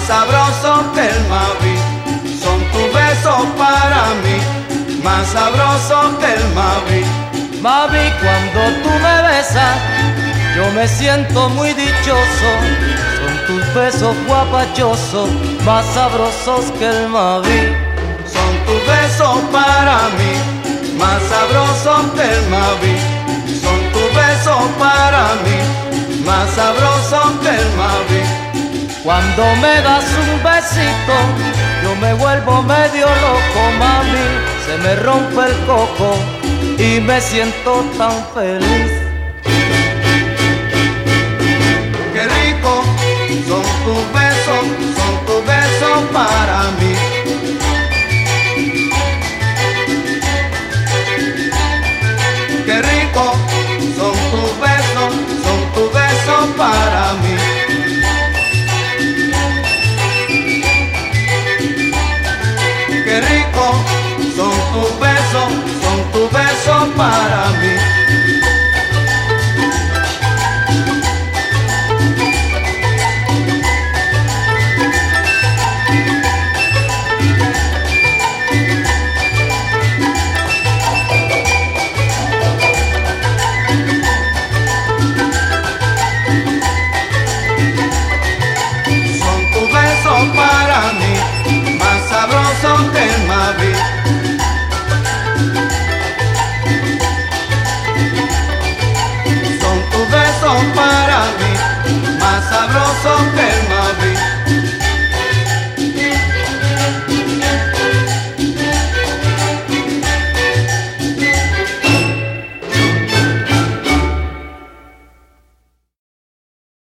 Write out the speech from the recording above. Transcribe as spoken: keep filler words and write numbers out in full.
sabrosos que el Mavi. Son tus besos para mí, más sabrosos que el Mavi. Mavi, cuando tú me besas, yo me siento muy dichoso. Son tus besos guapachosos, más sabrosos que el Mavi. Son tus besos para mí, más sabrosos que el Mavi. Son tus besos para mí, más sabrosos que el Mavi. Cuando me das un besito, yo me vuelvo medio loco, mami. Se me rompe el coco y me siento tan feliz. Qué rico son tus besos, son tus besos para